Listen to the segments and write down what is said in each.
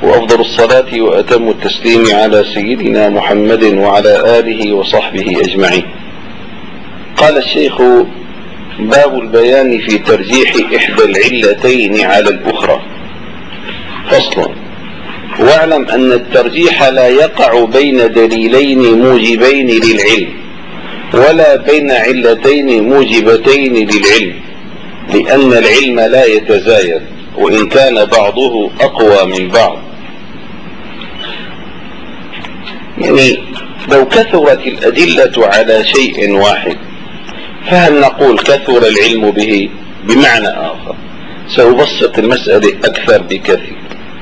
وأفضل الصلاة وأتم التسليم على سيدنا محمد وعلى آله وصحبه أجمعين. قال الشيخ: باب البيان في ترجيح إحدى العلتين على الأخرى. فصل: واعلم أن الترجيح لا يقع بين دليلين موجبين للعلم ولا بين علتين موجبتين للعلم، لأن العلم لا يتزايد وإن كان بعضه أقوى من بعض. يعني لو كثرت الأدلة على شيء واحد فهل نقول كثر العلم به؟ بمعنى آخر، سأبسط المسألة أكثر بكثير.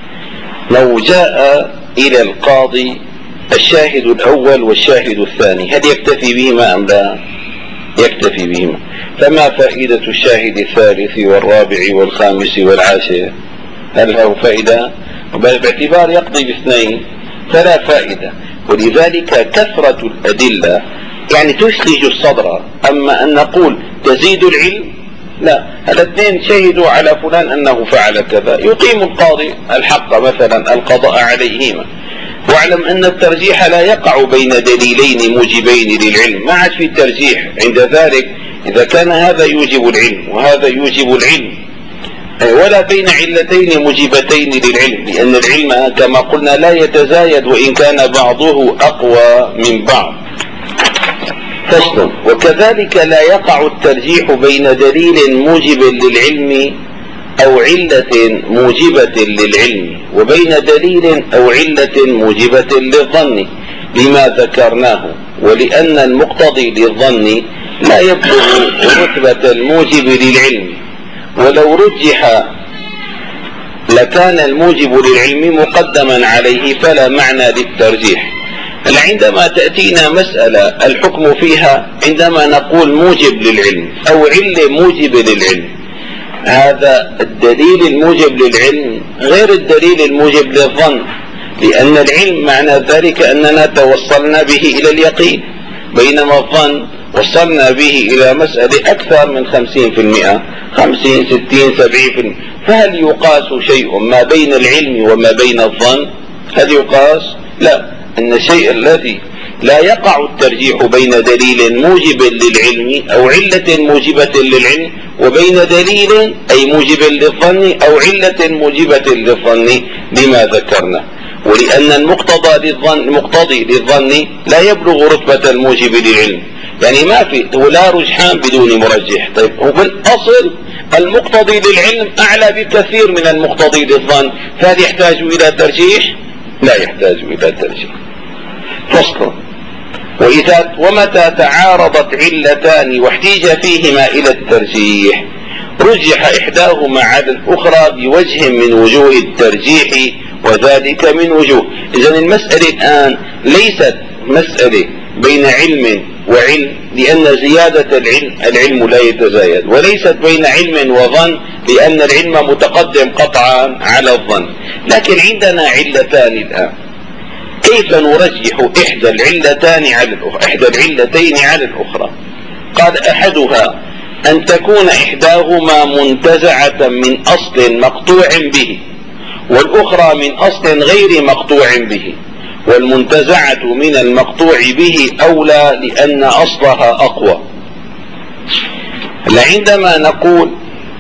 لو جاء إلى القاضي الشاهد الأول والشاهد الثاني، هل يكتفي بهما أم لا؟ يكتفي بهما. فما فائدة الشاهد الثالث والرابع والخامس والعاشر؟ هل له فائدة؟ باعتبار يقضي باثنين فلا فائدة. ولذلك كثرة الأدلة يعني تثلج الصدر. أما أن نقول تزيد العلم، لا، الاثنين شهدوا على فلان أنه فعل كذا، يقيم القاضي الحق مثلا القضاء عليهما. واعلم أن الترجيح لا يقع بين دليلين موجبين للعلم، ما عاد في ترجيح عند ذلك إذا كان هذا يوجب العلم وهذا يوجب العلم، ولا بين علتين موجبتين للعلم، لأن العلم كما قلنا لا يتزايد وإن كان بعضه أقوى من بعض. فصل: وكذلك لا يقع الترجيح بين دليل موجب للعلم أو علة موجبة للعلم وبين دليل أو علة موجبة للظن لما ذكرناه، ولأن المقتضي للظن لا يبلغ رتبة الموجب للعلم، ولو رجح لكان الموجب للعلم مقدما عليه فلا معنى للترجيح. عندما تأتينا مسألة الحكم فيها عندما نقول موجب للعلم أو علة موجب للعلم، هذا الدليل الموجب للعلم غير الدليل الموجب للظن، لأن العلم معنى ذلك أننا توصلنا به إلى اليقين، بينما الظن وصلنا به إلى مسألة أكثر من 50%، 50 60 70%. فهل يقاس شيء ما بين العلم وما بين الظن؟ هل يقاس؟ لا. إن الشيء الذي لا يقع الترجيح بين دليل موجب للعلم أو علة موجبة للعلم وبين دليل أي موجب للظن أو علة موجبة للظن لما ذكرنا، ولأن المقتضي للظن لا يبلغ رتبة الموجب للعلم. يعني ما في ولا رجحان بدون مرجح. طيب، وبالأصل المقتضي للعلم أعلى بكثير من المقتضي للظن، فهل يحتاج إلى ترجيح؟ لا يحتاج إلى ترجيح. فصل: ومتى تعارضت علتان واحتيج فيهما إلى الترجيح رجح إحداهما على الأخرى بوجه من وجوه الترجيح، وذلك من وجوه. إذن المسألة الآن ليست مسألة بين علم وعلم، لأن زيادة العلم لا يتزايد، وليست بين علم وظن، لأن العلم متقدم قطعا على الظن. لكن عندنا علتان الآن، كيف نرجح إحدى العلتين على الأخرى؟ قال: أحدها أن تكون إحداهما منتزعة من أصل مقطوع به، والأخرى من أصل غير مقطوع به، والمنتزعة من المقطوع به أولى لأن أصلها أقوى. عندما نقول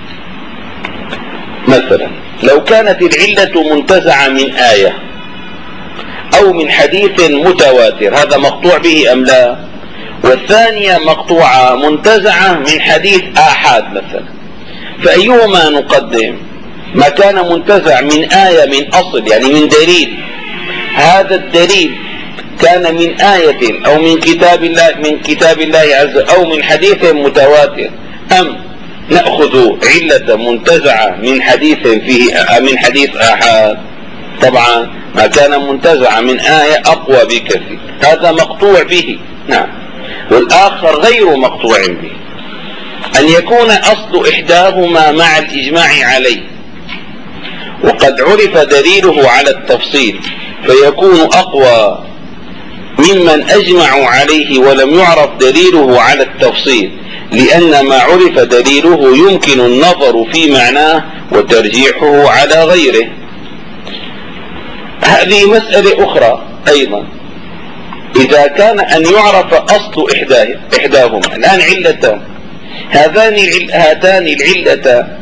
مثلا لو كانت العلة منتزعة من آية أو من حديث متواتر، هذا مقطوع به أم لا؟ والثانية مقطوعة منتزعة من حديث آحاد مثلا، فأيهما نقدم؟ ما كان منتزع من آية من أصل يعني من دليل، هذا الدليل كان من آية أو من كتاب الله عز وجل أو من حديث متواتر، أم نأخذ علة منتزعة من حديث آحاد؟ طبعا ما كان منتزعا من آية أقوى بكثير، هذا مقطوع به. نعم. والآخر غير مقطوع به، أن يكون أصل إحداهما مع الإجماع عليه وقد عرف دليله على التفصيل فيكون أقوى ممن أجمعوا عليه ولم يعرف دليله على التفصيل، لأن ما عرف دليله يمكن النظر في معناه وترجيحه على غيره. هذه مسألة أخرى أيضا، إذا كان أن يعرف أصل إحداهما. الآن علتان، هاتان العلتان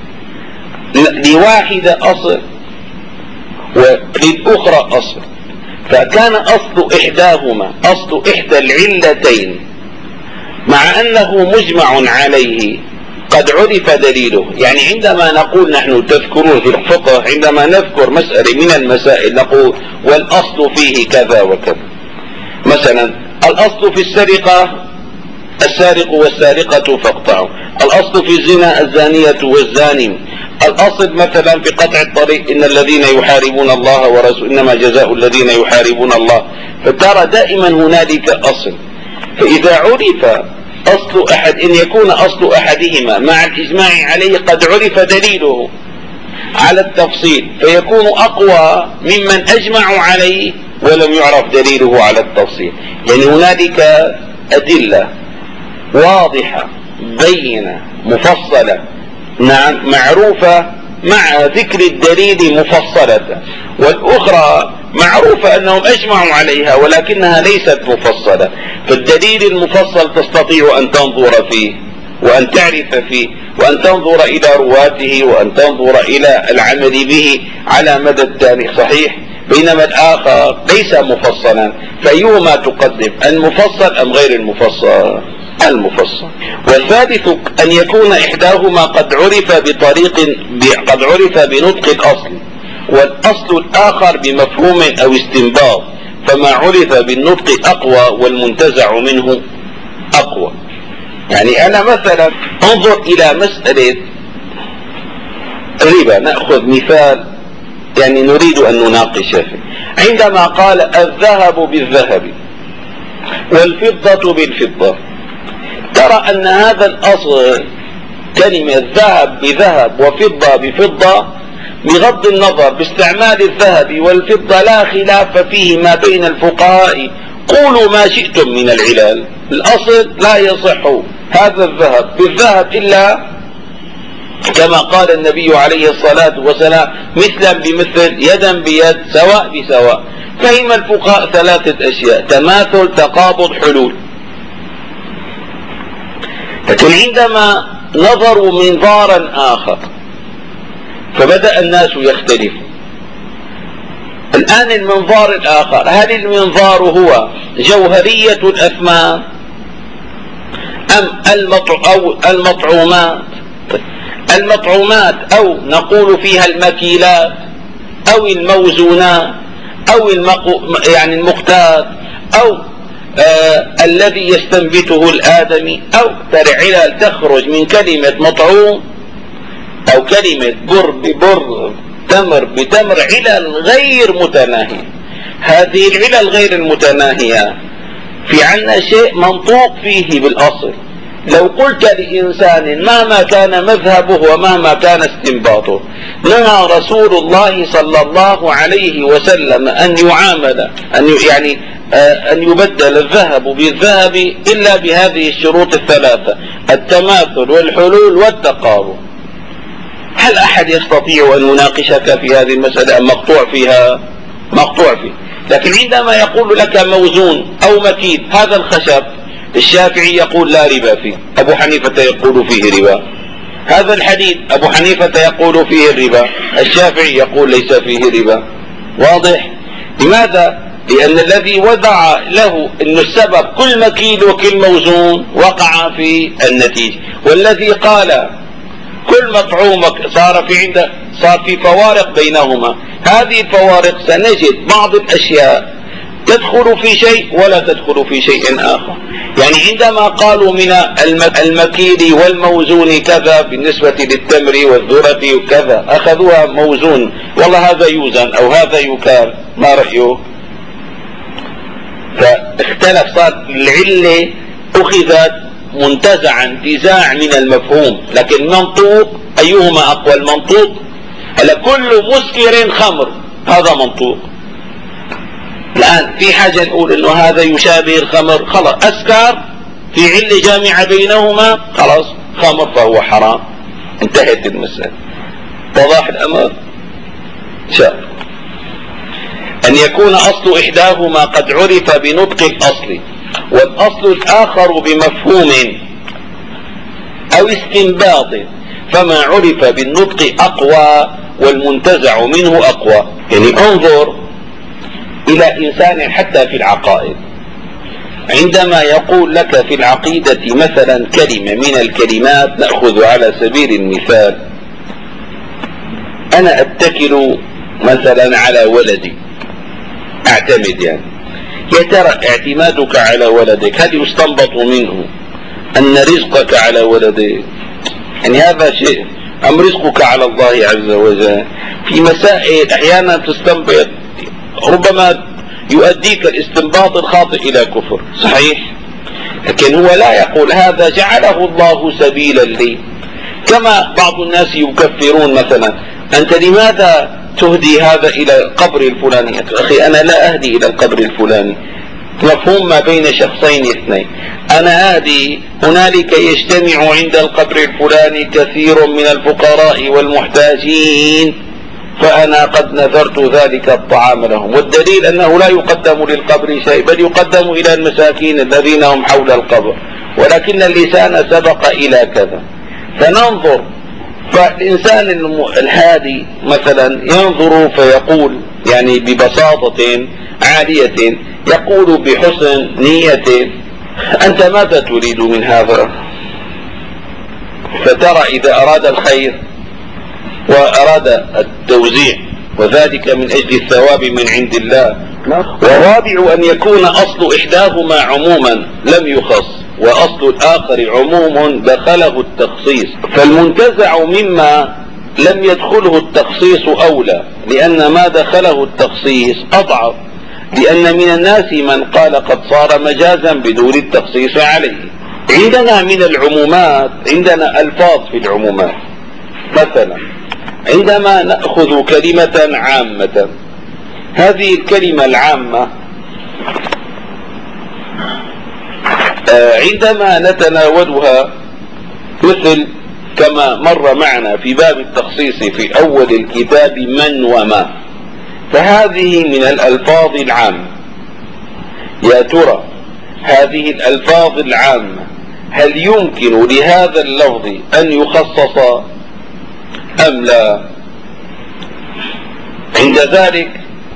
لواحدة أصل وللأخرى أصل، فكان أصل إحدى العلتين مع أنه مجمع عليه قد عرف دليله. يعني عندما نقول نحن تذكرون في الفقه، عندما نذكر مسألة من المسائل نقول والأصل فيه كذا وكذا. مثلا الأصل في السرقة السارق والسارقة فاقطعوا، الأصل في الزنا الزانية والزاني، الأصل مثلا في قطع الطريق إن الذين يحاربون الله ورسوله إنما جزاء الذين يحاربون الله. فترى دائما هنالك أصل، فإذا عرف أصل أحد إن يكون أصل أحدهما مع الإجماع عليه قد عرف دليله على التفصيل فيكون أقوى ممن أجمعوا عليه ولم يعرف دليله على التفصيل. يعني هنالك أدلة واضحة بينة مفصلة نعم معروفة مع ذكر الدليل مفصلة، والأخرى معروفة أنهم أجمعوا عليها ولكنها ليست مفصلة. فالدليل المفصل تستطيع أن تنظر فيه وأن تعرف فيه وأن تنظر إلى رواته وأن تنظر إلى العمل به على مدى التاريخ صحيح، بينما الآخر ليس مفصلا. فأيهما تقدم، المفصل أم غير المفصل؟ المفصل. والثالث أن يكون إحداهما قد عرف بنطق الأصل، والأصل الآخر بمفهوم أو استنباط، فما عرف بالنطق أقوى والمنتزع منه أقوى. يعني أنا مثلا انظر إلى مسألة الربا، نأخذ مثال يعني نريد أن نناقش فيه. عندما قال الذهب بالذهب والفضة بالفضة، ترى أن هذا الأصل كلمة ذهب بذهب وفضة بفضة بغض النظر باستعمال الذهب والفضة لا خلاف فيه ما بين الفقهاء، قولوا ما شئتم من العلل، الأصل لا يصح هذا الذهب بالذهب إلا كما قال النبي عليه الصلاة والسلام مثلا بمثل يدا بيد سواء بسواء. فهم الفقهاء ثلاثة أشياء: تماثل تقابض حلول. لكن عندما نظروا منظارا آخر فبدأ الناس يختلفون. الآن المنظار الآخر، هل المنظار هو جوهرية الأثمان أم المطعومات أو نقول فيها المكيلات أو الموزونات أو يعني المقتات أو الذي يستنبته الآدمي، أو علل تخرج من كلمة مطعوم أو كلمة بر ببر تمر بتمر، علل غير متناهية. هذه العلل غير المتناهية في عنا شيء منطوق فيه بالأصل. لو قلت لإنسان مهما كان مذهبه ومهما كان استنباطه، نهى رسول الله صلى الله عليه وسلم أن يعامل أن يبدل الذهب بالذهب إلا بهذه الشروط الثلاثة: التماثل والحلول والتقارب. هل أحد يستطيع أن يناقشك في هذه المسألة أم مقطوع فيها؟ مقطوع فيه. لكن عندما يقول لك موزون أو مكيد هذا الخشب، الشافعي يقول لا ربا فيه، أبو حنيفة يقول فيه ربا. هذا الحديد أبو حنيفة يقول فيه الربا، الشافعي يقول ليس فيه ربا. واضح؟ لماذا؟ لأن الذي وضع له أن السبب كل مكيد وكل موزون وقع في النتيجة، والذي قال كل مطعومك صار في فوارق بينهما. هذه الفوارق سنجد بعض الأشياء تدخل في شيء ولا تدخل في شيء آخر. يعني عندما قالوا من المكيل والموزون كذا بالنسبة للتمر والذرة وكذا، أخذوها موزون، والله هذا يوزن أو هذا يكال، ما رأيه؟ فاختلف، صار العلة أخذت منتزعا انتزاع من المفهوم. لكن المنطوق أيهما أقوى؟ المنطوق. هلا كل مسكر خمر هذا منطوق. الآن في حاجة نقول إنه هذا يشابه الخمر، خلاص أسكر في علة جامعة بينهما، خلاص خمر فهو حرام، انتهت المسألة. وضح الأمر؟ شاء أن يكون أصل إحداهما قد عرف بنطق الأصل والأصل الآخر بمفهوم أو استنباط، فما عرف بالنطق أقوى والمنتزع منه أقوى. يعني انظر إلى إنسان حتى في العقائد، عندما يقول لك في العقيدة مثلا كلمة من الكلمات، نأخذ على سبيل المثال أنا أتكل مثلا على ولدي، أعتمد، يعني يا ترى اعتمادك على ولدك هل يستنبط منه أن رزقك على ولدك؟ يعني هذا شيء، أم رزقك على الله عز وجل؟ في مسائل أحيانا تستنبط ربما يؤديك الاستنباط الخاطئ إلى كفر، صحيح؟ لكن هو لا يقول هذا جعله الله سبيلا لي، كما بعض الناس يكفرون مثلا أنت لماذا تهدي هذا إلى القبر الفلاني؟ أخي أنا لا أهدي إلى القبر الفلاني، مفهوم ما بين شخصين اثنين، أنا أهدي هنالك يجتمع عند القبر الفلاني كثير من الفقراء والمحتاجين، فأنا قد نذرت ذلك الطعام لهم، والدليل أنه لا يقدم للقبر شيء بل يقدم إلى المساكين الذين هم حول القبر، ولكن اللسان سبق إلى كذا. فننظر، فالإنسان الهادي مثلا ينظر فيقول يعني ببساطة عالية، يقول بحسن نية أنت ماذا تريد من هذا؟ فترى إذا أراد الخير وأراد التوزيع وذلك من أجل الثواب من عند الله. والرابع أن يكون أصل إحداهما عموما لم يخص وأصل الآخر عموم دخله التخصيص، فالمنتزع مما لم يدخله التخصيص أولى، لأن ما دخله التخصيص أضعف، لأن من الناس من قال قد صار مجازا بدون التخصيص عليه. عندنا من العمومات عندنا ألفاظ في العمومات، مثلا عندما نأخذ كلمة عامة، هذه الكلمة العامة عندما نتناولها مثل كما مر معنا في باب التخصيص في أول الكتاب من وما، فهذه من الألفاظ العامة. يا ترى هذه الألفاظ العامة هل يمكن لهذا اللفظ أن يخصص أم لا؟ عند ذلك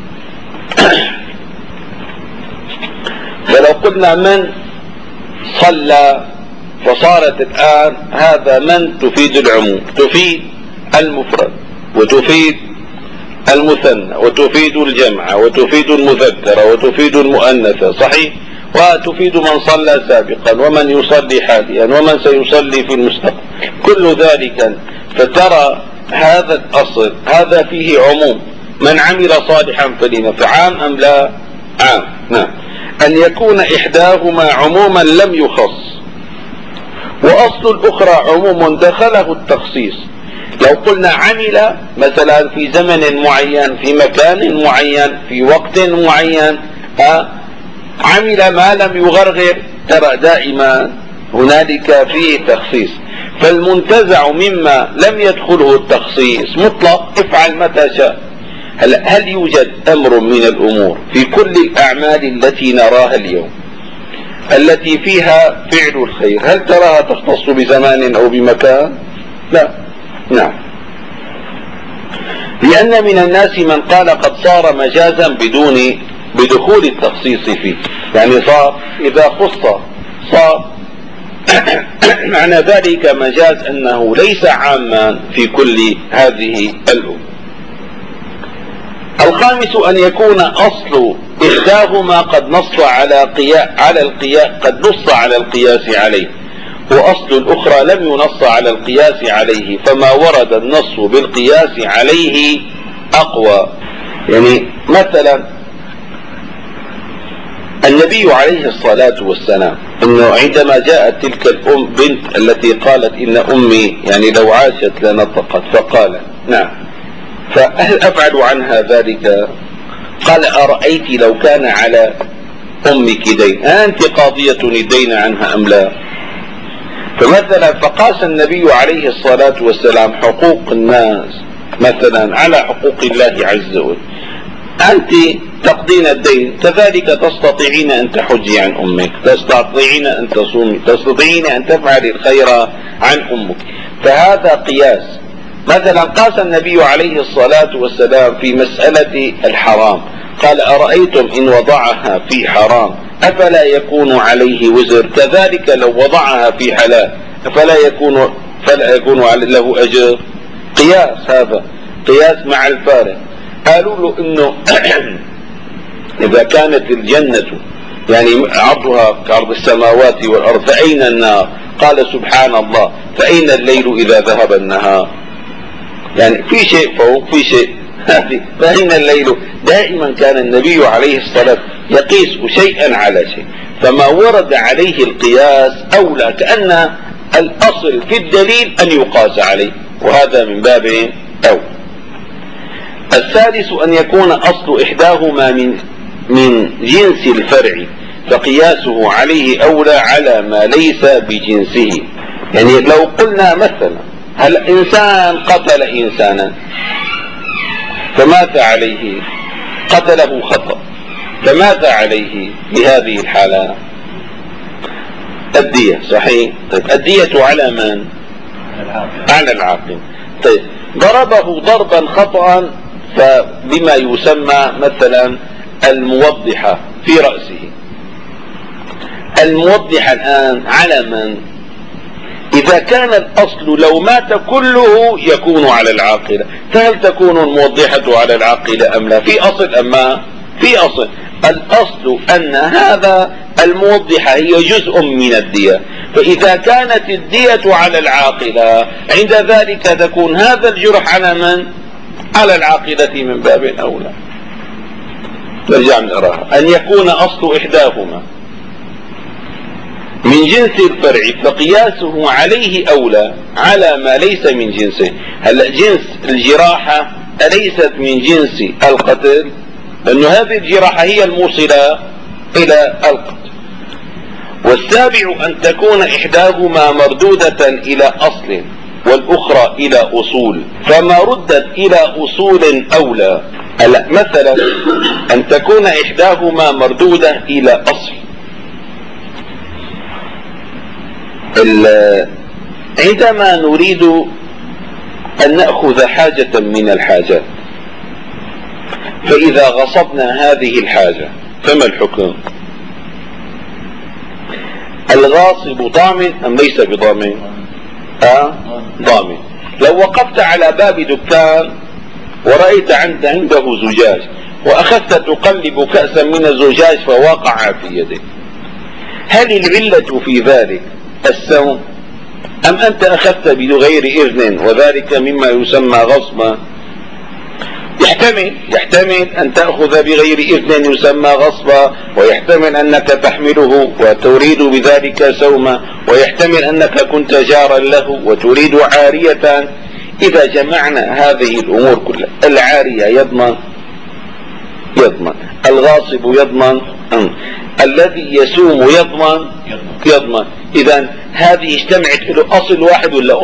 فلو قلنا من صلى، فصارت الآن هذا من تفيد العموم، تفيد المفرد وتفيد المثنى وتفيد الجمع وتفيد المذكر وتفيد المؤنث، صحيح، وتفيد من صلى سابقا ومن يصلي حاليا ومن سيصلي في المستقبل، كل ذلك. فترى هذا الأصل هذا فيه عموم، من عمل صالحا فلنفسه، عام أم لا؟ عام. نعم. أن يكون إحداهما عموما لم يخص، وأصل الأخرى عموم دخله التخصيص. لو قلنا عمل مثلا في زمن معين في مكان معين في وقت معين، عمل ما لم يغرغر، ترى دائما هنالك فيه تخصيص. فالمنتزع مما لم يدخله التخصيص مطلق، افعل متى شاء. هل يوجد أمر من الأمور في كل الأعمال التي نراها اليوم التي فيها فعل الخير هل تراها تختص بزمان أو بمكان؟ لا. نعم. لأن من الناس من قال قد صار مجازا بدخول التخصيص فيه، يعني صار إذا خص صار معنى ذلك مجاز أنه ليس عاما في كل هذه الأمور. الخامس أن يكون أصل إحداهما قد نص على القياس عليه، وأصل الأخرى لم ينص على القياس عليه، فما ورد النص بالقياس عليه أقوى. يعني مثلا النبي عليه الصلاة والسلام إنه عندما جاءت تلك الأم بنت التي قالت إن أمي يعني لو عاشت لنطقت، فقال نعم، فهل أفعل عنها ذلك؟ قال أرأيت لو كان على أمك دين أنت قاضية الدين عنها أم لا؟ فمثلا فقاس النبي عليه الصلاة والسلام حقوق الناس مثلا على حقوق الله عز وجل. أنت تقضين الدين، كذلك تستطيعين أن تحجي عن أمك، تستطيعين أن تصومي، تستطيعين أن تفعلي الخير عن أمك. فهذا قياس. مثلا قاس النبي عليه الصلاة والسلام في مسألة الحرام، قال أرأيتم إن وضعها في حرام أفلا يكون عليه وزر، كذلك لو وضعها في حلال فلا يكون له أجر. قياس، هذا قياس مع الفارق. قالوا له إنه إذا كانت الجنة يعني عرضها كعرض السماوات والأرض فأين النار؟ قال سبحان الله، فأين الليل إذا ذهب النهار؟ يعني في شيء فوق، في شيء فأين الليل؟ دائما كان النبي عليه الصلاة يقيس شيئا على شيء، فما ورد عليه القياس أولى، كأن الأصل في الدليل أن يقاس عليه، وهذا من باب أولى. الثالث أن يكون أصل إحداهما من جنس الفرع، فقياسه عليه أولى على ما ليس بجنسه. يعني لو قلنا مثلا هل إنسان قتل إنسانا فماذا عليه؟ قتله خطأ، فماذا عليه بهذه الحالة؟ الدية، صحيح. طيب الدية على من؟ على العاقل. طيب ضربه ضربا خطأ فبما يسمى مثلا الموضحة في رأسه. الموضحة الآن على من؟ إذا كان الأصل لو مات كله يكون على العاقلة، فهل تكون الموضحة على العاقلة أم لا؟ في أصل أم ما في أصل؟ الأصل أن هذا الموضحة هي جزء من الدية، فإذا كانت الدية على العاقلة عند ذلك تكون هذا الجرح على من؟ على العاقلة من باب أولى. نرجع نقراها. أن يكون أصل إحداهما من جنس الفرع فقياسه عليه أولى على ما ليس من جنسه. هلا جنس الجراحة أليست من جنس القتل؟ لأن هذه الجراحة هي الموصلة إلى القتل. والسابع أن تكون إحداهما مردودة إلى أصل والأخرى إلى أصول، فما ردت إلى أصول أولى. هلا مثلا أن تكون إحداهما مردودة إلى أصل، عندما نريد أن نأخذ حاجة من الحاجات، فإذا غصبنا هذه الحاجة فما الحكم؟ الغاصب ضامن أم ليس بضامن؟ ضامن. لو وقفت على باب دكان ورأيت عنده زجاج وأخذت تقلب كأسا من الزجاج فوقع في يدك، هل العلة في ذلك السوم أم أنت أخذت بغير إذن وذلك مما يسمى غصبا؟ يحتمل أن تأخذ بغير إذن يسمى غصبا، ويحتمل أنك تحمله وتريد بذلك سوما، ويحتمل أنك كنت جارا له وتريد عارية. إذا جمعنا هذه الأمور كلها، العارية يضمن، الغاصب يضمن، الذي يسوم يضمن. إذا هذه اجتمعت له أصل واحد ولا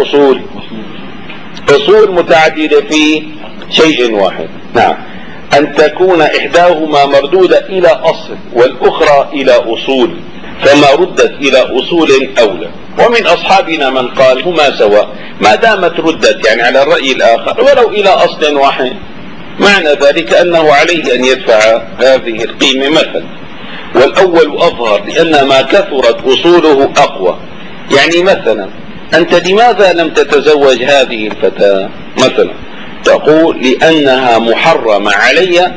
أصول متعددة في شيء واحد. نعم. أن تكون إحداهما مردودة إلى أصل والأخرى إلى أصول، فما ردت إلى أصول أولى. ومن أصحابنا من قال هما سواء ما دامت ردت، يعني على الرأي الآخر، ولو إلى أصل واحد، معنى ذلك أنه عليه أن يدفع هذه القيمة مثلا. والأول أظهر لأن ما كثرت أصوله أقوى. يعني مثلا أنت لماذا لم تتزوج هذه الفتاة مثلا؟ تقول لأنها محرمة علي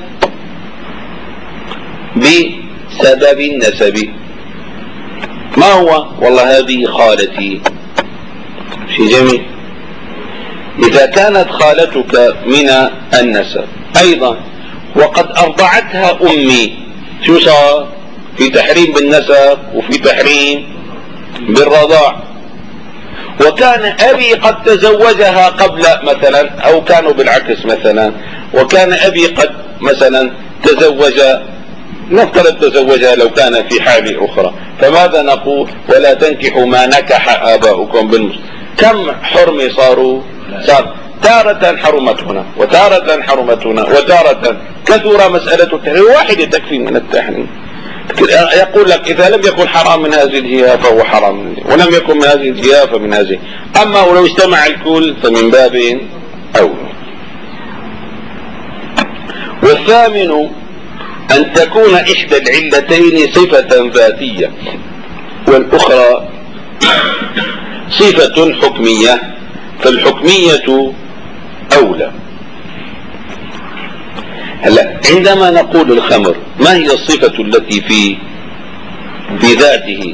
بسبب النسب. ما هو؟ والله هذه خالتي. شيء جميل. إذا كانت خالتك من النسب أيضا وقد أرضعتها أمي، شو صار؟ في تحريم بالنسب وفي تحريم بالرضاع. وكان أبي قد تزوجها قبل مثلا، أو كانوا بالعكس مثلا، وكان أبي قد مثلا نفترض تزوجها لو كان في حال أخرى، فماذا نقول؟ ولا تنكحوا ما نكح آباؤكم بالمسلمين. كم حرمة صار تارة حرمت هنا وتارة حرمت هنا وتارة كثر مسألة التحريم، واحدة تكفي من التحريم. يقول لك إذا لم يكن حرام من هذه الجهة فهو حرام من هذه، ولم يكن من هذه الجهة فمن هذه، أما ولو اجتمع الكل فمن باب أولى. والثامن أن تكون إحدى العلتين صفة ذاتية والأخرى صفة حكمية، فالحكمية أولى. هلا عندما نقول الخمر ما هي الصفة التي في ذاته؟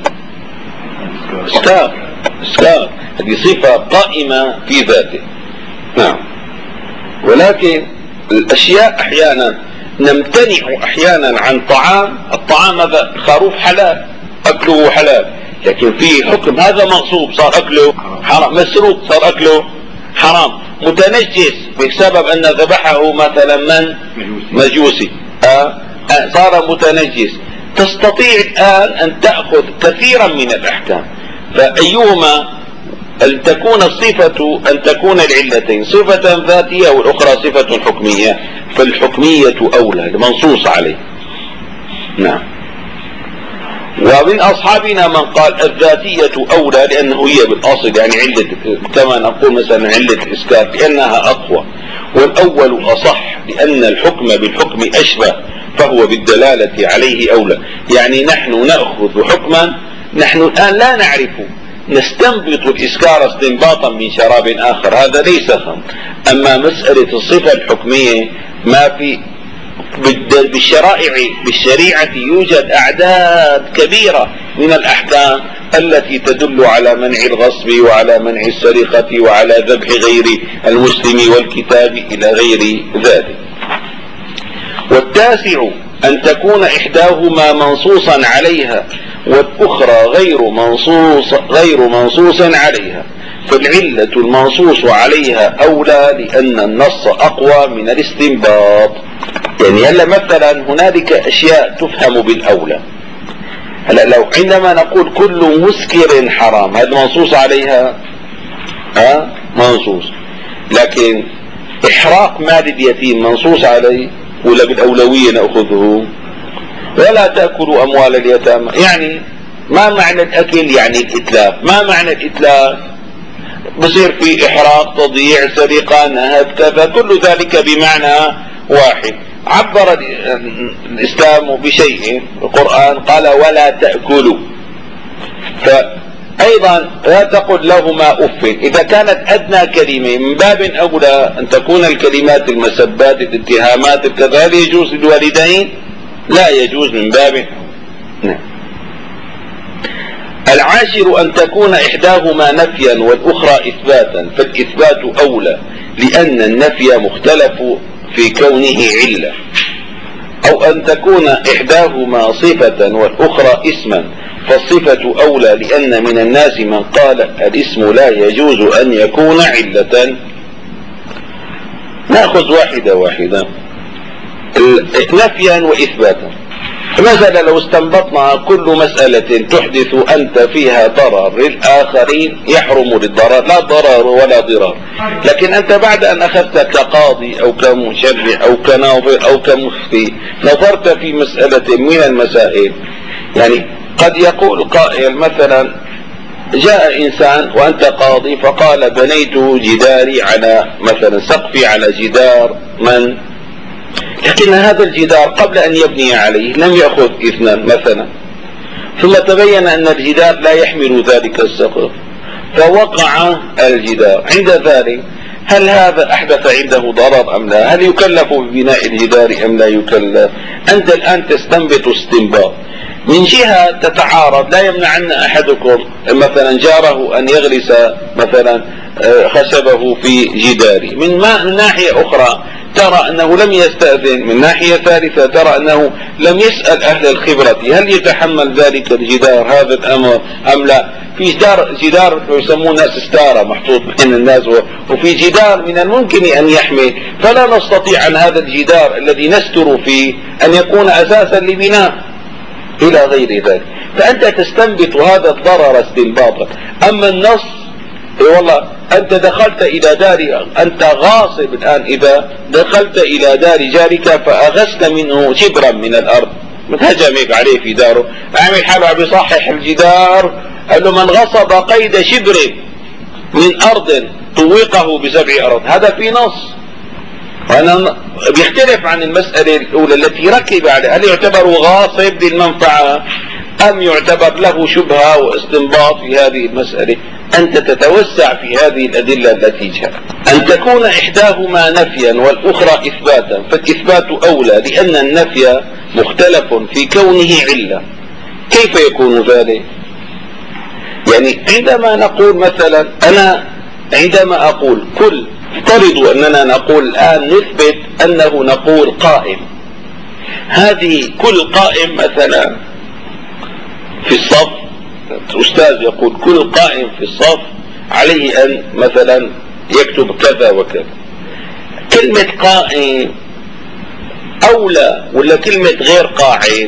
اسكار، هذه صفة قائمة في ذاته. نعم، ولكن الأشياء أحيانا نمتنع أحيانا عن طعام، الطعام هذا خروف حلال أكله حلال، لكن فيه حكم هذا مغصوب صار أكله حرام، مسروق صار أكله حرام، متنجس بسبب أن ذبحه مثلا من مجوسي صار متنجس. تستطيع الآن أن تأخذ كثيرا من الأحكام، فأيهما أن تكون الصفة، أن تكون العلتين صفة ذاتية والأخرى صفة حكمية، فالحكمية أولى المنصوص عليه. نعم. ومن أصحابنا من قال الذاتية أولى لأنه هي بالأصل يعني علة، كما نقول مثلا علة الإسكار لأنها أقوى، والأول أصح لأن الحكم بالحكم أشبه فهو بالدلالة عليه أولى. يعني نحن نأخذ حكما نحن الآن لا نعرفه، نستنبط الإسكار استنباطا من شراب آخر، هذا ليس خمر. أما مسألة الصفة الحكمية ما في بالشريعة يوجد أعداد كبيرة من الأحكام التي تدل على منع الغصب وعلى منع السرقة وعلى ذبح غير المسلم والكتاب إلى غير ذلك. والتاسع أن تكون إحداهما منصوصا عليها والأخرى غير منصوص عليها، فالعلة المنصوص عليها أولى لأن النص أقوى من الاستنباط. يعني هلا مثلا هنالك أشياء تفهم بالأولى. هلا لو عندما نقول كل مسكر حرام هذا منصوص عليها منصوص، لكن إحراق مال اليتيم منصوص عليه ولا بالأولوية نأخذه؟ ولا تأكلوا أموال اليتامى، يعني ما معنى الأكل؟ يعني الإتلاف. ما معنى الإتلاف؟ بصير في إحراق، تضييع، سرقة، نهب، كذا، كل ذلك بمعنى واحد. عبر الإسلام بشيء، القرآن قال ولا تأكلوا، فأيضا لا تقل لهما أف. إذا كانت أدنى كلمة من باب أولى أن تكون الكلمات المسبات الاتهامات كذا، هل يجوز للوالدين؟ لا يجوز من باب. العاشر أن تكون إحداهما نفيا والأخرى إثباتا، فالإثبات أولى لأن النفي مختلف في كونه علة. أو أن تكون إحداهما صفة والأخرى اسما، فالصفة أولى لأن من الناس من قال الاسم لا يجوز أن يكون علة. نأخذ واحدة نفيا وإثباتا. مثلا لو استنبطنا كل مسألة تحدث أنت فيها ضرر للآخرين يحرم للضرر، لا ضرر ولا ضرار، لكن أنت بعد أن أخذت كقاضي أو كمشرع أو كناظر أو كمفتي نظرت في مسألة من المسائل، يعني قد يقول قائل مثلا جاء إنسان وأنت قاضي فقال بنيت جداري على مثلا سقفي على جدار من، لكن هذا الجدار قبل أن يبني عليه لم يأخذ إذنا مثلا، ثم تبين أن الجدار لا يحمل ذلك السقف فوقع الجدار. عند ذلك هل هذا أحدث عنده ضرر أم لا؟ هل يكلف ببناء الجدار أم لا يكلف؟ أنت الآن تستنبط استنباط من جهة تتعارض. لا يمنعن أحدكم مثلا جاره أن يغرس مثلا خشبه في جداره، من ناحية أخرى ترى أنه لم يستأذن، من ناحية ثالثة ترى أنه لم يسأل أهل الخبرة هل يتحمل ذلك الجدار هذا الأمر أم لا. في جدار يسمونه ناس ستارة محطوط بين الناس، وفي جدار من الممكن أن يحمل، فلا نستطيع أن هذا الجدار الذي نستر فيه أن يكون أساسا لبناء إلى غير ذلك. فأنت تستنبط هذا الضرر استنباطا. أما النص اي والله انت دخلت الى دار، انت غاصب الان اذا دخلت الى دار جارك فاخذت منه شبرا من الارض، متهجم هيك عليه في داره، عامل حاله بيصحح الجدار، قال له من غصب قيد شبر من ارض طوقه بسبع ارض. هذا في نص، وانا بيختلف عن المسألة الاولى التي ركب عليها، هل يعتبر غاصب للمنفعة ام يعتبر له شبهة واستنباط في هذه المسألة. انت تتوسع في هذه الادلة التي جاءت، ان تكون احداهما نفيا والاخرى اثباتا، فالاثبات اولى لان النفي مختلف في كونه علة. كيف يكون ذلك؟ يعني عندما نقول مثلا، انا عندما اقول كل، افترضوا اننا نقول الان نثبت انه نقول قائم، هذه كل قائم مثلا في الصف، الاستاذ يقول كل قائم في الصف عليه ان مثلا يكتب كذا وكذا. كلمة قائم اولى ولا كلمة غير قاعد؟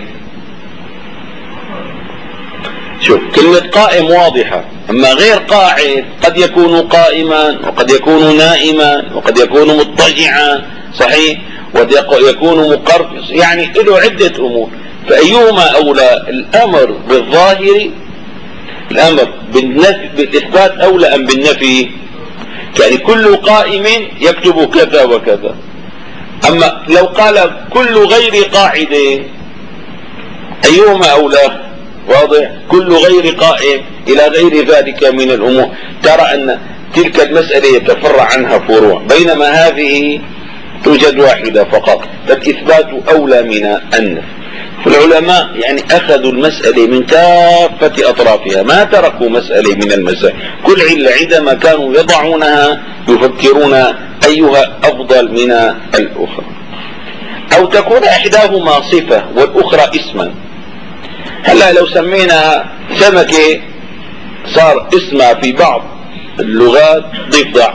شوف، كلمة قائم واضحة، اما غير قاعد قد يكون قائما وقد يكون نائما وقد يكون مضطجعا، صحيح، وقد يكون مقرفص، يعني له عدة امور. فايهما اولى؟ الامر بالظاهر، الامر بالاثبات اولى ام بالنفي؟ يعني كل قائم يكتب كذا وكذا. اما لو قال كل غير قاعد ايهما اولى؟ واضح، كل غير قائم الى غير ذلك من الامور. ترى ان تلك المسألة يتفرع عنها فروع، بينما هذه توجد واحدة فقط، فالاثبات اولى من النفي. فالعلماء يعني اخذوا المسألة من كافة اطرافها، ما تركوا مسألة من المسائل. كل علة عندما كانوا يضعونها يفكرون ايها افضل من الاخرى. او تكون احداهما صفة والاخرى اسما. هلا لو سمينا سمكة صار اسمها في بعض اللغات ضفدع،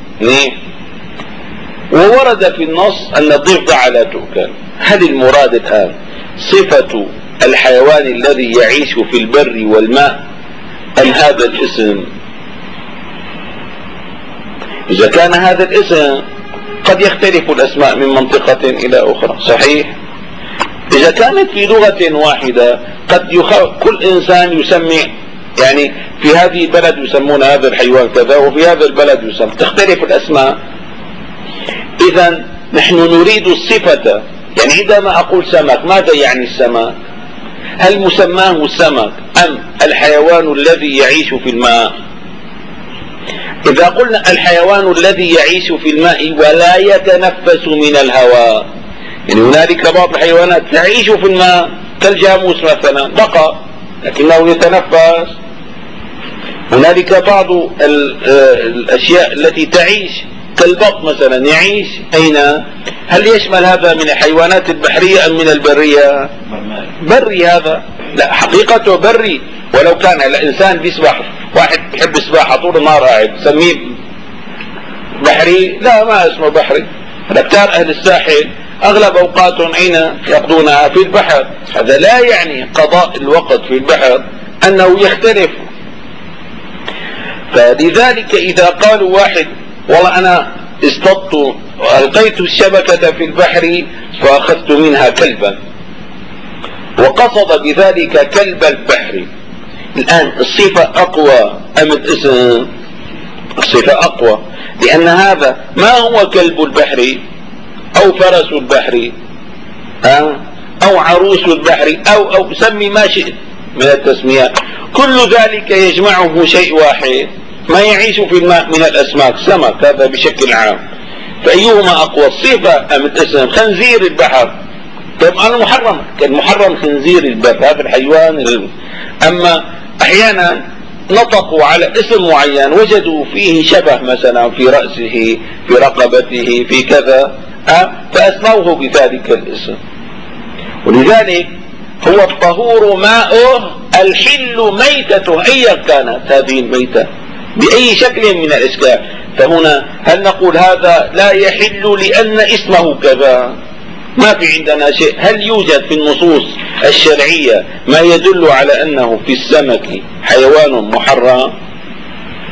وورد في النص ان الضفدع لا تؤكل. هل المراد الان صفة الحيوان الذي يعيش في البر والماء ام هذا الاسم؟ اذا كان هذا الاسم قد يختلف الاسماء من منطقة الى اخرى، صحيح. اذا كانت في لغة واحدة قد كل انسان يسمي، يعني في هذه البلد يسمون هذا الحيوان كذا وفي هذا البلد يسمى، تختلف الاسماء. اذا نحن نريد الصفة. يعني عندما اقول سمك ماذا يعني السمك؟ هل مسماه سمك ام الحيوان الذي يعيش في الماء؟ اذا قلنا الحيوان الذي يعيش في الماء ولا يتنفس من الهواء، يعني هنالك بعض الحيوانات تعيش في الماء كالجاموس مثلا، بقى لكنه يتنفس. هنالك بعض الاشياء التي تعيش كالبط مثلا، يعيش اين؟ هل يشمل هذا من الحيوانات البحرية ام من البرية؟ بري هذا، لا حقيقته بري. ولو كان الانسان بيسبح، واحد يحب السباحة طول النهار قاعد، سميه بحري؟ لا، ما اسمه بحري. كتار اهل الساحل اغلب اوقاتهم اين يقضونها؟ في البحر. هذا لا يعني قضاء الوقت في البحر انه يختلف. فلذلك اذا قالوا واحد والله انا اصطدت والقيت الشبكة في البحر فاخذت منها كلبا، وقصد بذلك كلب البحر، الان الصفة اقوى ام الاسم؟ الصفة اقوى، لان هذا ما هو كلب البحر او فرس البحر او عروس البحر او سمي ما شئت من التسميات، كل ذلك يجمعه شيء واحد، ما يعيش في الماء من الاسماك، سمك هذا بشكل عام. فايهما اقوى، الصفة ام الاسم؟ خنزير البحر، طيب انا محرم، كان محرم خنزير البحر هذا الحيوان. اما احيانا نطقوا على اسم معين وجدوا فيه شبه مثلا في رأسه في رقبته في كذا، فاسموه بذلك الاسم. ولذلك هو الطهور ماؤه الحل ميتته، ايا كانت هذه الميتة باي شكل من الاشكال. فهنا هل نقول هذا لا يحل لان اسمه كذا؟ ما في عندنا شيء. هل يوجد في النصوص الشرعية ما يدل على انه في السمك حيوان محرم؟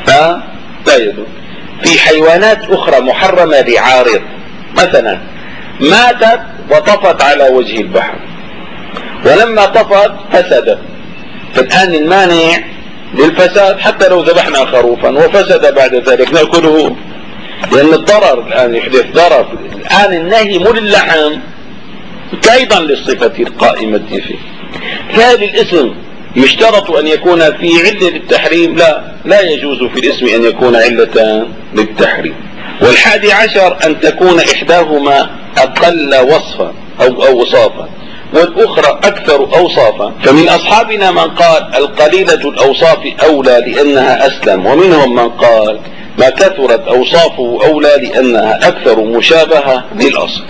لا يجوز. في حيوانات أخرى محرمة لعارض، مثلا ماتت وطفت على وجه البحر، ولما طفت فسدت، فالآن المانع للفساد حتى لو ذبحنا خروفا وفسد بعد ذلك نأكله، لأن الضرر الآن يحدث ضرر. الآن النهي مو للحم، أيضا للصفة القائمة فيه. هذا الاسم يشترط أن يكون في علة للتحريم؟ لا يجوز في الاسم أن يكون علة للتحريم. والحادي عشر أن تكون إحداهما أقل وصفا أو أوصافا والأخرى أكثر أوصافا. فمن أصحابنا من قال القليلة الأوصاف أولى لأنها أسلم، ومنهم من قال ما كثرت أوصافه أولى لأنها أكثر مشابهة للأصل.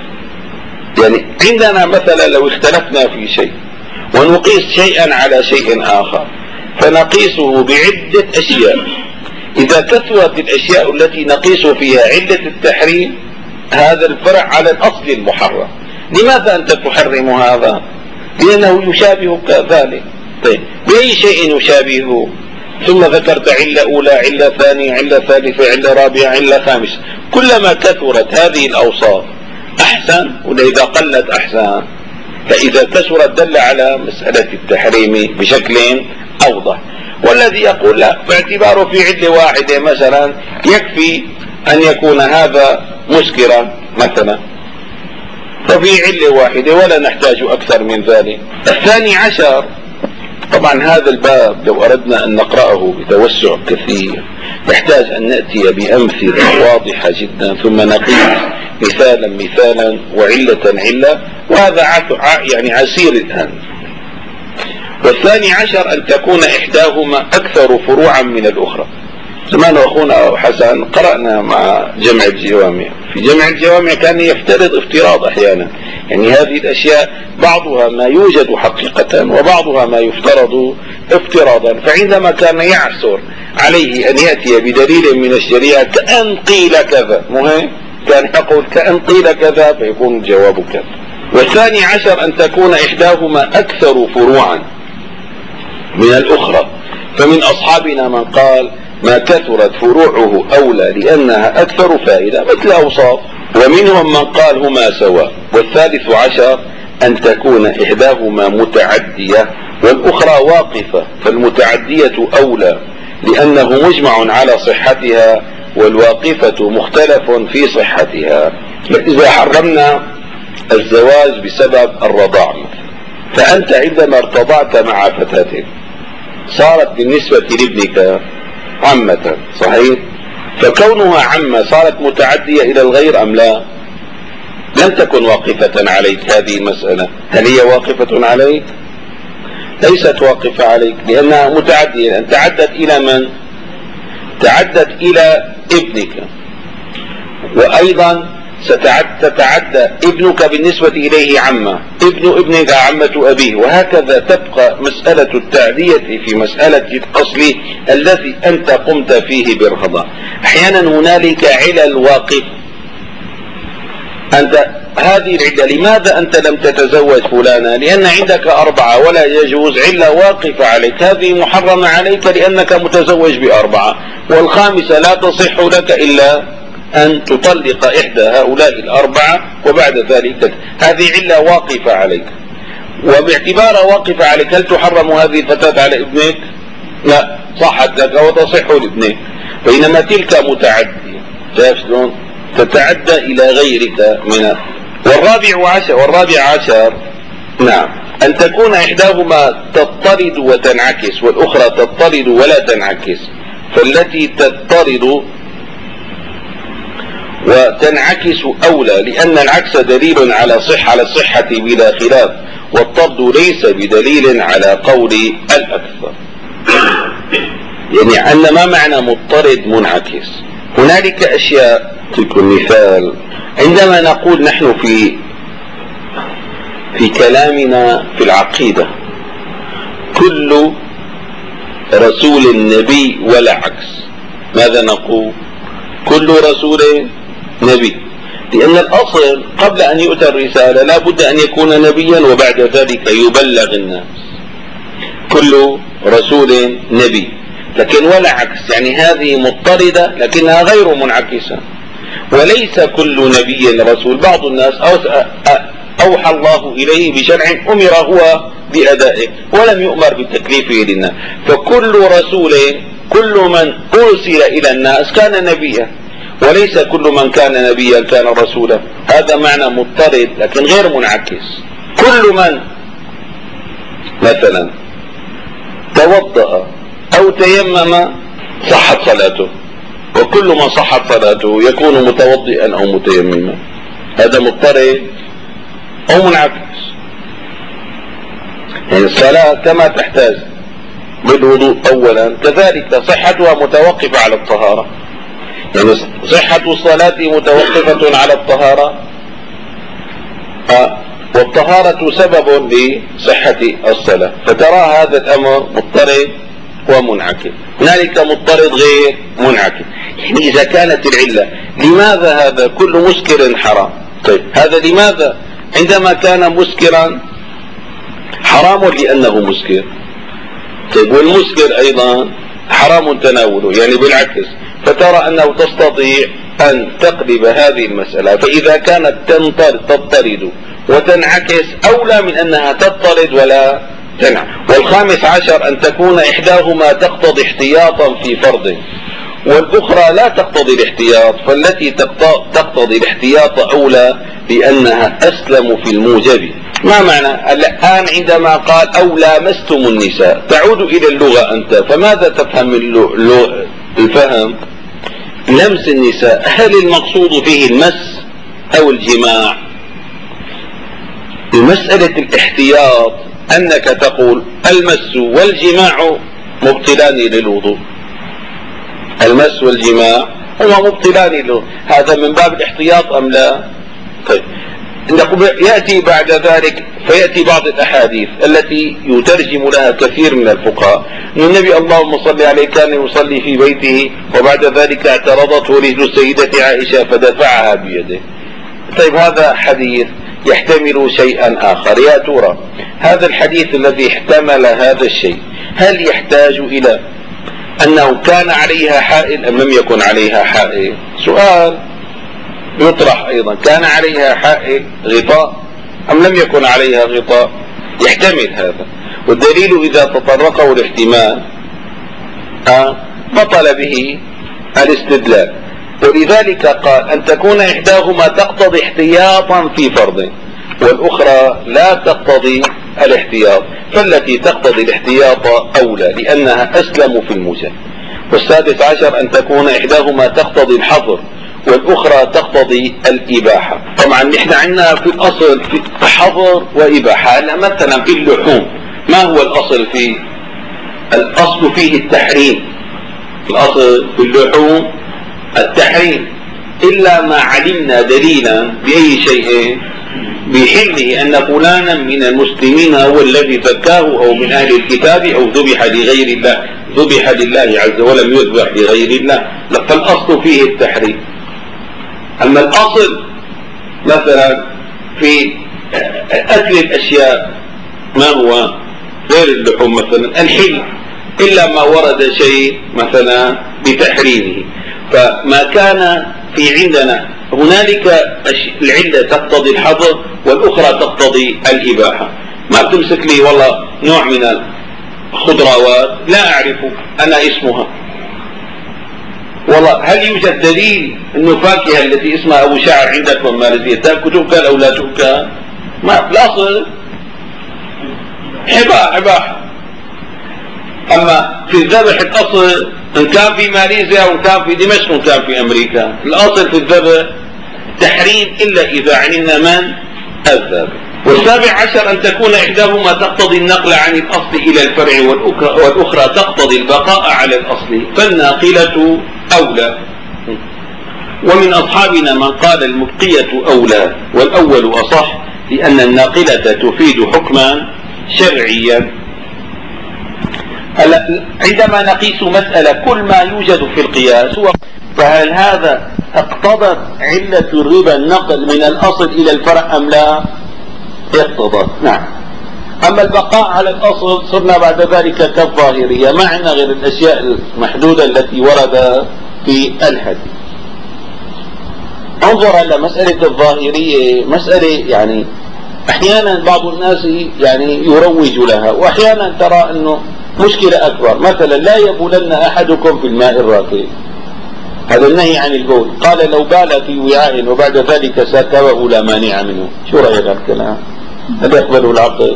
يعني عندنا مثلا لو اختلفنا في شيء ونقيس شيئا على شيء آخر فنقيسه بعدة أشياء، إذا كثرت الأشياء التي نقيس فيها علة التحريم هذا الفرع على الأصل المحرم. لماذا أنت تحرم هذا؟ لأنه يشابه ذلك. طيب بأي شيء يشابهه؟ ثم ذكرت علة أولى، علة ثانية، علة ثالثة، علة رابعة، علة خامسة. كلما كثرت هذه الأوصاف أحسن، وإذا قلت أحسن. فإذا كثرت دل على مسألة التحريم بشكل أوضح. والذي يقول لا، باعتباره في علة واحدة مثلا يكفي أن يكون هذا مسكرا مثلا، ففي علة واحدة ولا نحتاج أكثر من ذلك. الثاني عشر، طبعا هذا الباب لو أردنا أن نقرأه بتوسع كثير يحتاج أن نأتي بأمثلة واضحة جدا ثم نقيس مثالا مثالا وعلة علة، وهذا يعني عسير الآن. والثاني عشر أن تكون إحداهما أكثر فروعا من الأخرى. زمان أخونا حسن قرأنا مع جمع الجوامع، في جمع الجوامع كان يفترض افتراض أحيانا، يعني هذه الأشياء بعضها ما يوجد حقيقة وبعضها ما يفترض افتراضا، فعندما كان يعثر عليه أن يأتي بدليل من الشريعة كأن قيل كذا، مهم كان يقول كأن قيل كذا فيكون الجواب كذا. والثاني عشر أن تكون إحداهما أكثر فروعا من الأخرى، فمن أصحابنا من قال ما كثرت فروعه أولى لأنها أكثر فائدة مثل أوصاف، ومنهم من قال هما سواء. والثالث عشر أن تكون إحداهما متعدية والأخرى واقفة، فالمتعدية أولى لأنه مجمع على صحتها والواقفة مختلف في صحتها. إذا حرمنا الزواج بسبب الرضاع، فأنت عندما ارتضعت مع فتاة صارت بالنسبة لابنك عمة، صحيح؟ فكونها عمة صارت متعدية إلى الغير أم لا؟ لم تكن واقفة عليك هذه المسألة. هل هي واقفة عليك؟ ليست واقفة عليك لأنها متعدية. أن تعدت إلى من؟ تعدت إلى ابنك، وأيضا ستتعدى ابنك بالنسبة إليه عمة، ابن ابنك عمة أبيه، وهكذا تبقى مسألة التعدية في مسألة الأصل الذي أنت قمت فيه بالرضا. أحيانا هنالك علل واقف، أنت هذه العلة لماذا أنت لم تتزوج فلانا؟ لأن عندك أربعة ولا يجوز، علة واقفة عليك، هذه محرمة عليك لأنك متزوج بأربعة، والخامسة لا تصح لك إلا أن تطلق إحدى هؤلاء الأربعة وبعد ذلك هذه علة واقفة عليك. وباعتبارها واقفة عليك هل تحرم هذه الفتاة على ابنك؟ لا، صحت لك وتصح لابنك، بينما تلك متعدية. شايف شلون؟ تتعدى إلى غيرك منها. والرابع عشر نعم أن تكون إحداهما تضطرد وتنعكس والأخرى تضطرد ولا تنعكس، فالتي تضطرد وتنعكس أولى لأن العكس دليل على الصحة بلا خلاف، والطرد ليس بدليل على قول الأكثر. يعني أن ما معنى مضطرد منعكس؟ هنالك أشياء تكون مثال. عندما نقول نحن في كلامنا في العقيدة كل رسول نبي ولا عكس، ماذا نقول؟ كل رسول نبي، لأن الأصل قبل أن يؤتى الرسالة لا بد أن يكون نبيا وبعد ذلك يبلغ الناس. كل رسول نبي، لكن ولا عكس، يعني هذه مضطردة لكنها غير منعكسة. وليس كل نبي رسول، بعض الناس أوحى الله إليه بشرع أمر هو بأدائه ولم يؤمر بتكليفه للناس. فكل رسول، كل من أرسل إلى الناس كان نبيا، وليس كل من كان نبيا كان رسولا. هذا معنى مضطرد لكن غير منعكس. كل من مثلا توضأ أو تيمم صحت صلاته، وكل من صحت صلاته يكون متوضئا أو متيمما. هذا مضطرد أو منعكس. يعني الصلاة كما تحتاج بالوضوء أولا، كذلك صحتها متوقفة على الطهارة. يعني صحة الصلاة متوقفة على الطهارة، والطهارة سبب لصحة الصلاة. فترى هذا الأمر مضطرد ومنعكس. هنالك مضطرد غير منعكس. يعني إذا كانت العلة لماذا هذا كل مسكر حرام؟ طيب هذا لماذا عندما كان مسكرا حرام لأنه مسكر؟ طيب والمسكر أيضا حرام تناوله، يعني بالعكس. فترى أنه تستطيع أن تقلب هذه المسألة، فإذا كانت تضطرد وتنعكس أولى من أنها تضطرد ولا تنعكس. والخامس عشر أن تكون إحداهما تقتضي احتياطا في فرض والأخرى لا تقتضي الاحتياط، فالتي تقتضي الاحتياط أولى لأنها أسلم في الموجب. ما معنى الآن عندما قال أو لامستم النساء؟ تعود إلى اللغة أنت، فماذا تفهم الفهم؟ لمس النساء، هل المقصود فيه المس أو الجماع؟ مسألة الاحتياط أنك تقول المس والجماع مبطلان للوضوء، المس والجماع هما مبطلان للوضوء، هذا من باب الاحتياط أم لا؟ طيب يأتي بعد ذلك فيأتي بعض الأحاديث التي يترجم لها كثير من الفقهاء أن النبي اللهم صل عليه كان يصلي في بيته وبعد ذلك اعترضته رجل السيدة عائشة فدفعها بيده. طيب هذا حديث يحتمل شيئا آخر. يا ترى هذا الحديث الذي احتمل هذا الشيء هل يحتاج إلى أنه كان عليها حائل أم لم يكن عليها حائل؟ سؤال يطرح أيضا. كان عليها حائل غطاء أم لم يكن عليها غطاء؟ يحتمل هذا، والدليل إذا تطرقه الاحتمال بطل به الاستدلال. ولذلك قال أن تكون إحداهما تقتضي احتياطا في فرض والأخرى لا تقتضي الاحتياط، فالتي تقتضي الاحتياط أولى لأنها أسلم في الموجب. والسادس عشر أن تكون إحداهما تقتضي الحظر والأخرى تقتضي الإباحة. طبعا نحن عندنا في الأصل في حظر وإباحة. مثلا في اللحوم ما هو الأصل فيه؟ الأصل فيه التحريم، الأصل في اللحوم التحريم، إلا ما علمنا دليلا بأي شيء بحله أن فلانا من المسلمين هو الذي زكاه أو من أهل الكتاب أو ذبح لغير الله، ذبح لله عز وجل ولم يذبح لغير الله، فالأصل فيه التحريم. أما الأصل مثلا في أكل الأشياء ما هو غير اللحوم مثلا الحل، إلا ما ورد شيء مثلا بتحريمه. فما كان في عندنا هنالك العلة تقتضي الحظر والأخرى تقتضي الإباحة. ما تمسك لي والله نوع من الخضروات لا أعرف أنا اسمها، والله هل يوجد دليل أنه فاكهة التي اسمها أبو شعر عندكم مالزية تؤكل أو لا تؤكل؟ ما الأصل إباحة. أما في الذبح الأصل إن كان في ماليزيا وإن كان في دمشق وإن كان في أمريكا الأصل في الذبح تحريم إلا إذا علمنا من الذبح. والسابع عشر أن تكون إحداهما تقتضي النقل عن الأصل إلى الفرع والأخرى تقتضي البقاء على الأصل، فالناقلة أولى. ومن أصحابنا من قال المبقية أولى والأول أصح لأن الناقلة تفيد حكما شرعيا. عندما نقيس مسألة كل ما يوجد في القياس فهل هذا اقتضت علة الربا النقل من الأصل إلى الفرع أم لا؟ اقتضت، نعم. أما البقاء على الأصل صرنا بعد ذلك كالظاهرية، ما عندنا غير الأشياء المحدودة التي ورد في الحديث. انظر إلى مسألة الظاهرية، مسألة يعني أحيانا بعض الناس يعني يروج لها، وأحيانا ترى أنه مشكلة أكبر. مثلا لا يبولن أحدكم في الماء الراكد، هذا النهي عن البول، قال لو بال في وعاء وبعد ذلك سكبه لا مانع منه. شو رأيك الكلام؟ هل يقبله العقل؟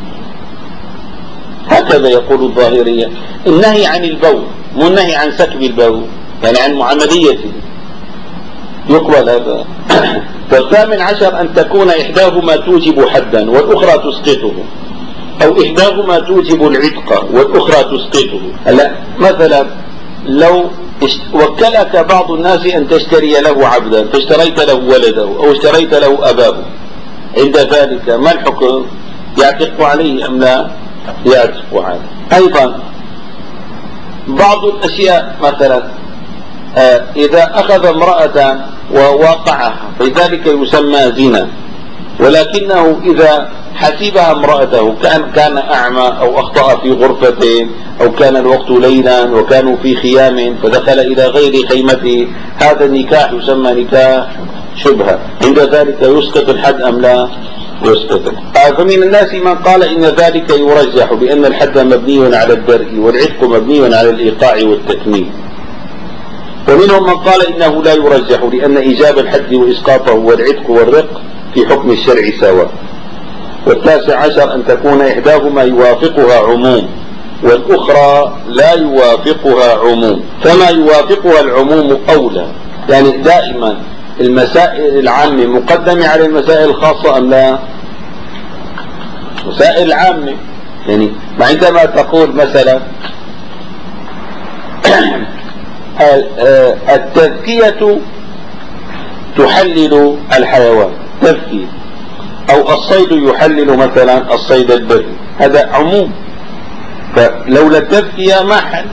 هكذا يقول الظاهرية. النهي عن البول مو النهي عن سكب البول، يعني عن معمديته، يقبل هذا. والثامن عشر أن تكون إحداهما توجب حدا والأخرى تسقطه، أو إحداهما توجب العتق والأخرى تسقطه. هلا مثلا لو وكلك بعض الناس أن تشتري له عبدا، فاشتريت له ولده أو اشتريت له أباه، عند ذلك ما الحكم؟ يعتق عليه أم لا؟ يعتق عليه. أيضا بعض الأشياء مثلا إذا أخذ امرأة ووقعها فذلك يسمى زنا، ولكنه إذا حسبها امرأته كان أعمى أو أخطأ في غرفة أو كان الوقت ليلا وكانوا في خيام فدخل إلى غير خيمته، هذا النكاح يسمى نكاح شبهة، عند ذلك يسقط الحد أم لا؟ يسقط. فمن الناس من قال إن ذلك يرجح بأن الحد مبني على الدرء والعتق مبني على الإيقاع والتكميل، ومنهم من قال إنه لا يرجح لأن إيجاب الحد وإسقاطه والعتق والرق في حكم الشرع سواء. والتاسع عشر أن تكون إحداهما يوافقها عموم والأخرى لا يوافقها عموم، فما يوافقها العموم أولى، يعني دائما المسائل العامة مقدمة على المسائل الخاصة أم لا؟ مسائل العامة، يعني عندما تقول مثلا التذكية تحلل الحيوان تذكية، أو الصيد يحلل مثلا الصيد البري، هذا عموم، فلولا التذكية ما حل.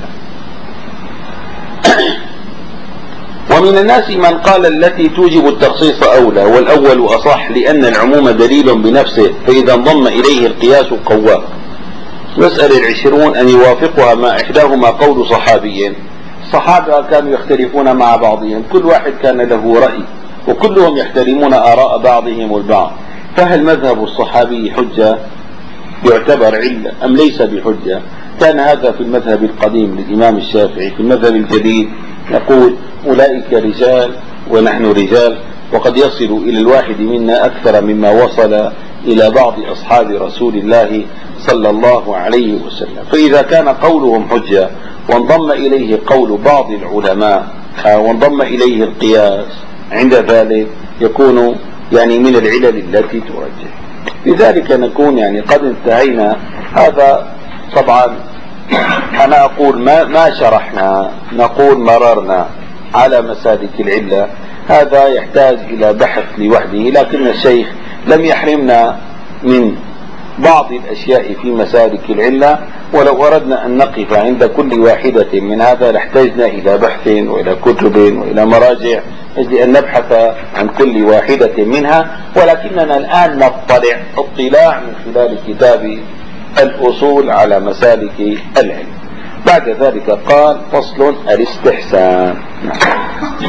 ومن الناس من قال التي توجب التخصيص أولى والأول أصح لأن العموم دليل بنفسه فإذا انضم إليه القياس قواه. مسألة 20 أن يوافقها ما إحداهما قول صحابي. الصحابة كانوا يختلفون مع بعضهم، كل واحد كان له رأي وكلهم يحترمون آراء بعضهم البعض، فهل مذهب الصحابي حجة يعتبر علة أم ليس بحجة؟ كان هذا في المذهب القديم للإمام الشافعي. في المذهب الجديد يقول أولئك رجال ونحن رجال، وقد يصل إلى الواحد منا أكثر مما وصل إلى بعض أصحاب رسول الله صلى الله عليه وسلم. فإذا كان قولهم حجة وانضم إليه قول بعض العلماء وانضم إليه القياس، عند ذلك يكون يعني من العلل التي ترجح. لذلك نكون يعني قد انتهينا. هذا طبعا أنا أقول ما شرحنا، نقول مررنا على مسالك العلة، هذا يحتاج إلى بحث لوحده، لكن الشيخ لم يحرمنا من بعض الأشياء في مسالك العلة، ولو أردنا أن نقف عند كل واحدة من هذا لاحتاجنا إلى بحث وإلى كتب وإلى مراجع أجل أن نبحث عن كل واحدة منها، ولكننا الآن نطلع اطلاع من خلال كتاب الأصول على مسالك العلم. بعد ذلك قال فصل الاستحسان.